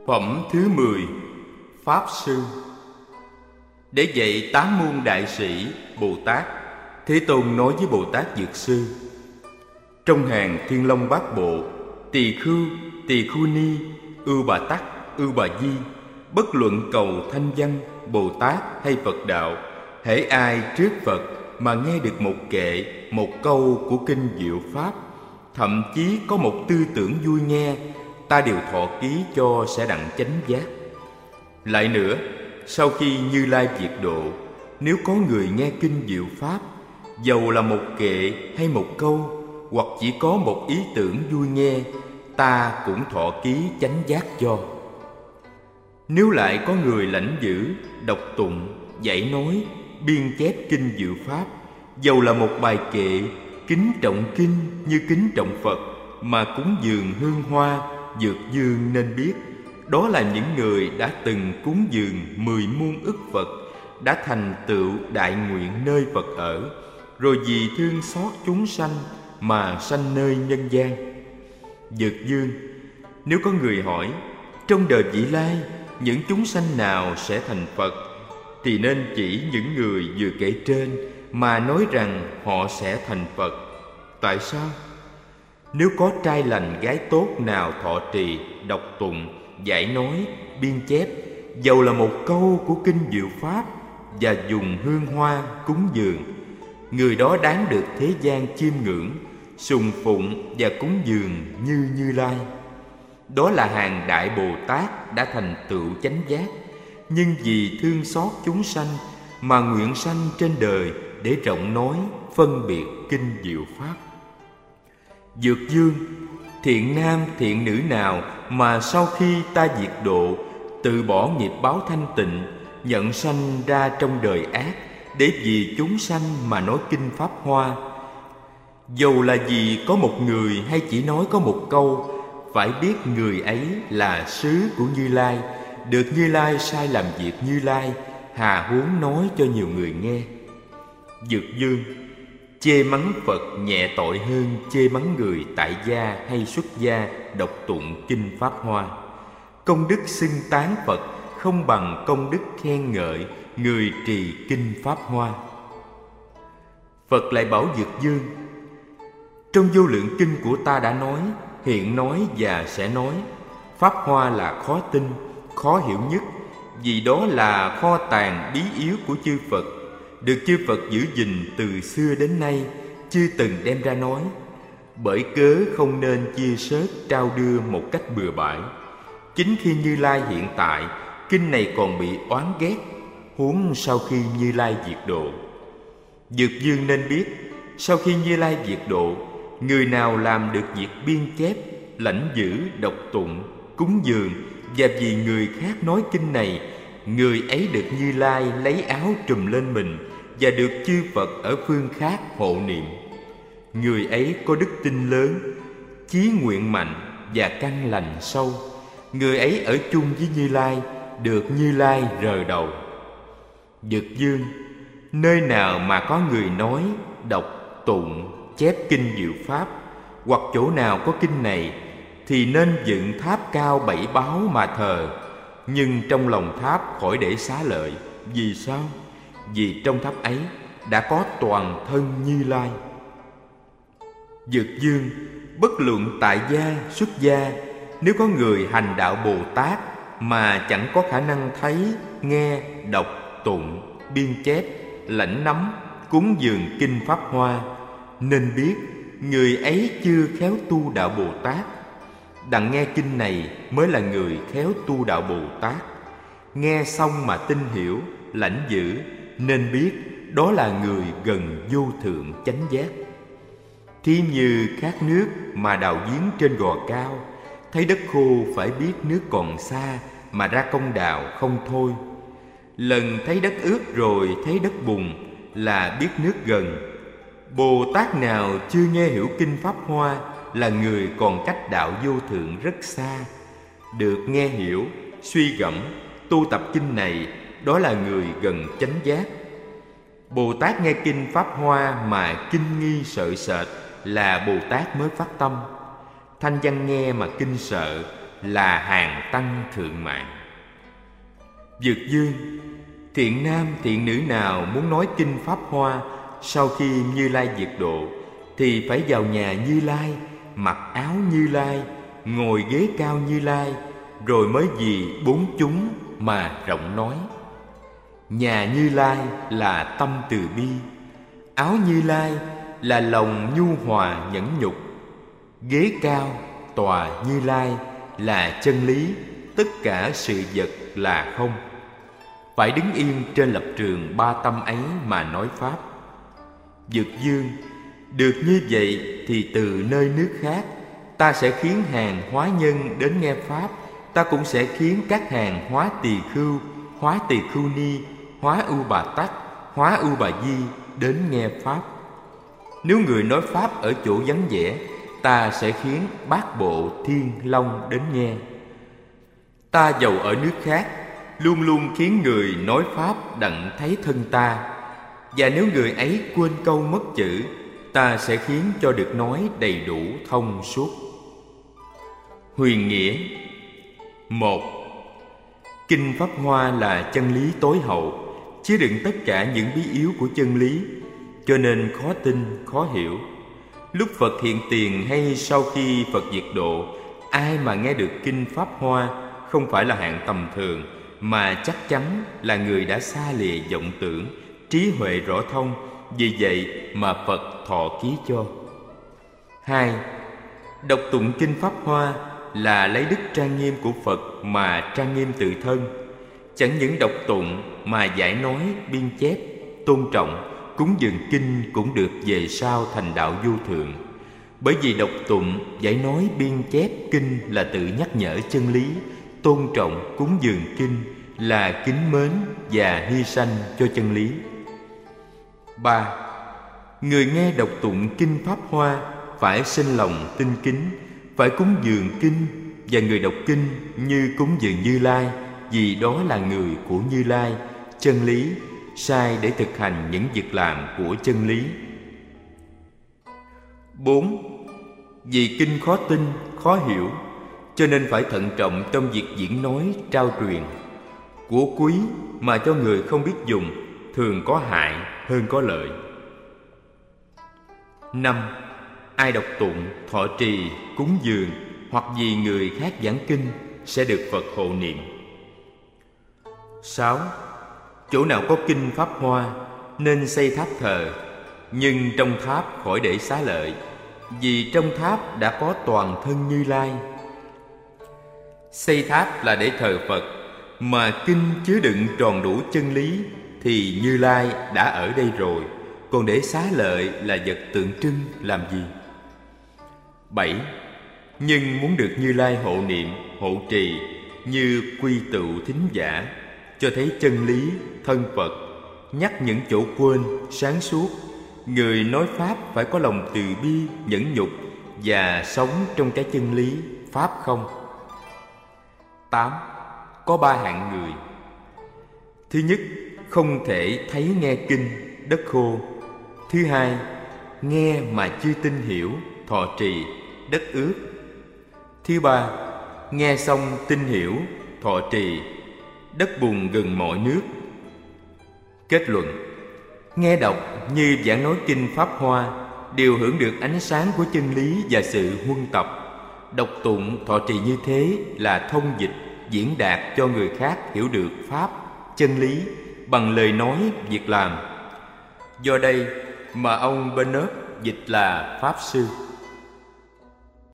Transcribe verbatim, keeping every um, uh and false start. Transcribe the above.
Phẩm thứ mười. Pháp Sư. Để dạy tám môn đại sĩ Bồ Tát, Thế Tôn nói với Bồ Tát Dược Sư: trong hàng Thiên Long Bát Bộ, Tỳ Khưu, Tỳ Khưu Ni, Ưu Bà Tắc, Ưu Bà Di, bất luận cầu thanh văn, Bồ Tát hay Phật đạo, hễ ai trước Phật mà nghe được một kệ, một câu của kinh Diệu Pháp, thậm chí có một tư tưởng vui nghe, ta đều thọ ký cho sẽ đặng chánh giác. Lại nữa, sau khi Như Lai diệt độ, nếu có người nghe kinh Diệu Pháp, dầu là một kệ hay một câu, hoặc chỉ có một ý tưởng vui nghe, ta cũng thọ ký chánh giác cho. Nếu lại có người lãnh giữ, đọc tụng, dạy nói, biên chép kinh Diệu Pháp, dầu là một bài kệ, kính trọng kinh như kính trọng Phật, mà cúng dường hương hoa, dược dương, nên biết đó là những người đã từng cúng dường mười muôn ức Phật, đã thành tựu đại nguyện nơi Phật ở, rồi vì thương xót chúng sanh mà sanh nơi nhân gian. Dược dương. Nếu có người hỏi trong đời vị lai những chúng sanh nào sẽ thành Phật, thì nên chỉ những người vừa kể trên mà nói rằng họ sẽ thành Phật. Tại sao? Nếu có trai lành gái tốt nào thọ trì, đọc tụng, dạy nói, biên chép, dầu là một câu của kinh Diệu Pháp, và dùng hương hoa cúng dường, người đó đáng được thế gian chiêm ngưỡng, sùng phụng và cúng dường như Như Lai. Đó là hàng đại Bồ Tát đã thành tựu chánh giác, nhưng vì thương xót chúng sanh mà nguyện sanh trên đời để rộng nói, phân biệt kinh Diệu Pháp. Dược dương. Thiện nam thiện nữ nào mà sau khi ta diệt độ, từ bỏ nghiệp báo thanh tịnh, nhận sanh ra trong đời ác, để vì chúng sanh mà nói kinh Pháp Hoa, dầu là vì có một người hay chỉ nói có một câu, phải biết người ấy là sứ của Như Lai, được Như Lai sai làm việc Như Lai, hà huống nói cho nhiều người nghe. Dược dương. Chê mắng Phật nhẹ tội hơn chê mắng người tại gia hay xuất gia đọc tụng kinh Pháp Hoa. Công đức xưng tán Phật không bằng công đức khen ngợi người trì kinh Pháp Hoa. Phật lại bảo Dược dương: trong vô lượng kinh của ta đã nói, hiện nói và sẽ nói, Pháp Hoa là khó tin, khó hiểu nhất, vì đó là kho tàng bí yếu của chư Phật, được chư Phật giữ gìn từ xưa đến nay, chưa từng đem ra nói. Bởi cớ không nên chia sớt trao đưa một cách bừa bãi. Chính khi Như Lai hiện tại, kinh này còn bị oán ghét, huống sau khi Như Lai diệt độ. Dược dương nên biết, sau khi Như Lai diệt độ, người nào làm được việc biên chép, lãnh giữ, đọc tụng, cúng dường, và vì người khác nói kinh này, người ấy được Như Lai lấy áo trùm lên mình, và được chư Phật ở phương khác hộ niệm. Người ấy có đức tin lớn, chí nguyện mạnh và căn lành sâu. Người ấy ở chung với Như Lai, được Như Lai rờ đầu. Dược dương. Nơi nào mà có người nói, đọc, tụng, chép kinh Diệu Pháp, hoặc chỗ nào có kinh này, thì nên dựng tháp cao bảy báo mà thờ, nhưng trong lòng tháp khỏi để xá lợi. Vì sao? Vì trong tháp ấy đã có toàn thân Như Lai. Dược dương. Bất luận tại gia, xuất gia, nếu có người hành đạo Bồ Tát mà chẳng có khả năng thấy, nghe, đọc, tụng, biên chép, lãnh nắm, cúng dường kinh Pháp Hoa, nên biết người ấy chưa khéo tu đạo Bồ Tát. Đặng nghe kinh này mới là người khéo tu đạo Bồ Tát. Nghe xong mà tin hiểu, lãnh giữ, nên biết đó là người gần vô thượng chánh giác. Thí như khát nước mà đào giếng trên gò cao, thấy đất khô phải biết nước còn xa mà ra công đào không thôi. Lần thấy đất ướt rồi thấy đất bùn là biết nước gần. Bồ Tát nào chưa nghe hiểu kinh Pháp Hoa là người còn cách đạo vô thượng rất xa. Được nghe hiểu, suy gẫm, tu tập kinh này, đó là người gần chánh giác. Bồ Tát nghe kinh Pháp Hoa mà kinh nghi sợ sệt là Bồ Tát mới phát tâm. Thanh văn nghe mà kinh sợ là hàng tăng thượng mạng. Dược Dương: thiện nam thiện nữ nào muốn nói kinh Pháp Hoa sau khi Như Lai diệt độ thì phải vào nhà Như Lai, mặc áo Như Lai, ngồi ghế cao Như Lai, rồi mới vì bốn chúng mà rộng nói. Nhà Như Lai là tâm từ bi, áo Như Lai là lòng nhu hòa nhẫn nhục, ghế cao tòa Như Lai là chân lý, tất cả sự vật là không. Phải đứng yên trên lập trường ba tâm ấy mà nói Pháp. Dược Dương: được như vậy thì từ nơi nước khác ta sẽ khiến hàng hóa nhân đến nghe Pháp. Ta cũng sẽ khiến các hàng hóa tỳ khưu, hóa tỳ khưu ni, hóa ưu bà tắc, hóa ưu bà di đến nghe Pháp. Nếu người nói Pháp ở chỗ vắng vẻ, ta sẽ khiến bát bộ thiên long đến nghe. Ta dầu ở nước khác, luôn luôn khiến người nói Pháp đặng thấy thân ta. Và nếu người ấy quên câu mất chữ, ta sẽ khiến cho được nói đầy đủ thông suốt. Huyền nghĩa: một. Kinh Pháp Hoa là chân lý tối hậu, chứa đựng tất cả những bí yếu của chân lý, cho nên khó tin, khó hiểu. Lúc Phật hiện tiền hay sau khi Phật diệt độ, ai mà nghe được kinh Pháp Hoa không phải là hạng tầm thường, mà chắc chắn là người đã xa lìa vọng tưởng, trí huệ rõ thông. Vì vậy mà Phật thọ ký cho. Hai. Đọc tụng kinh Pháp Hoa là lấy đức trang nghiêm của Phật mà trang nghiêm tự thân. Chẳng những đọc tụng mà giải nói, biên chép, tôn trọng, cúng dường kinh cũng được về sau thành đạo vô thượng. Bởi vì đọc tụng, giải nói, biên chép kinh là tự nhắc nhở chân lý, tôn trọng, cúng dường kinh là kính mến và hy sanh cho chân lý. Ba. Người nghe đọc tụng kinh Pháp Hoa phải sinh lòng tinh kính, phải cúng dường kinh, và người đọc kinh như cúng dường Như Lai, vì đó là người của Như Lai, chân lý, sai để thực hành những việc làm của chân lý. Bốn. Vì kinh khó tin, khó hiểu, cho nên phải thận trọng trong việc diễn nói, trao truyền. Của quý mà cho người không biết dùng thường có hại hơn có lợi. Năm. Ai đọc tụng, thọ trì, cúng dường hoặc vì người khác giảng kinh sẽ được Phật hộ niệm. Sáu. Chỗ nào có kinh Pháp Hoa nên xây tháp thờ, nhưng trong tháp khỏi để xá lợi, vì trong tháp đã có toàn thân Như Lai. Xây tháp là để thờ Phật, mà kinh chứa đựng tròn đủ chân lý thì Như Lai đã ở đây rồi, còn để xá lợi là vật tượng trưng làm gì? Bảy. Nhưng muốn được Như Lai hộ niệm, hộ trì như quy tựu thính giả, cho thấy chân lý, thân Phật, nhắc những chỗ quên, sáng suốt. Người nói Pháp phải có lòng từ bi, nhẫn nhục và sống trong cái chân lý, Pháp không. Tám. Có ba hạng người. Thứ nhất, không thể thấy nghe kinh, đất khô. Thứ hai, nghe mà chưa tin hiểu, thọ trì, đất ướt. Thứ ba, nghe xong tin hiểu, thọ trì, đất bùn gần mọi nước. Kết luận: nghe đọc như giảng nói kinh Pháp Hoa đều hưởng được ánh sáng của chân lý và sự huân tập. Đọc tụng, thọ trì như thế là thông dịch, diễn đạt cho người khác hiểu được Pháp, chân lý bằng lời nói, việc làm. Do đây mà ông Bernard dịch là Pháp Sư.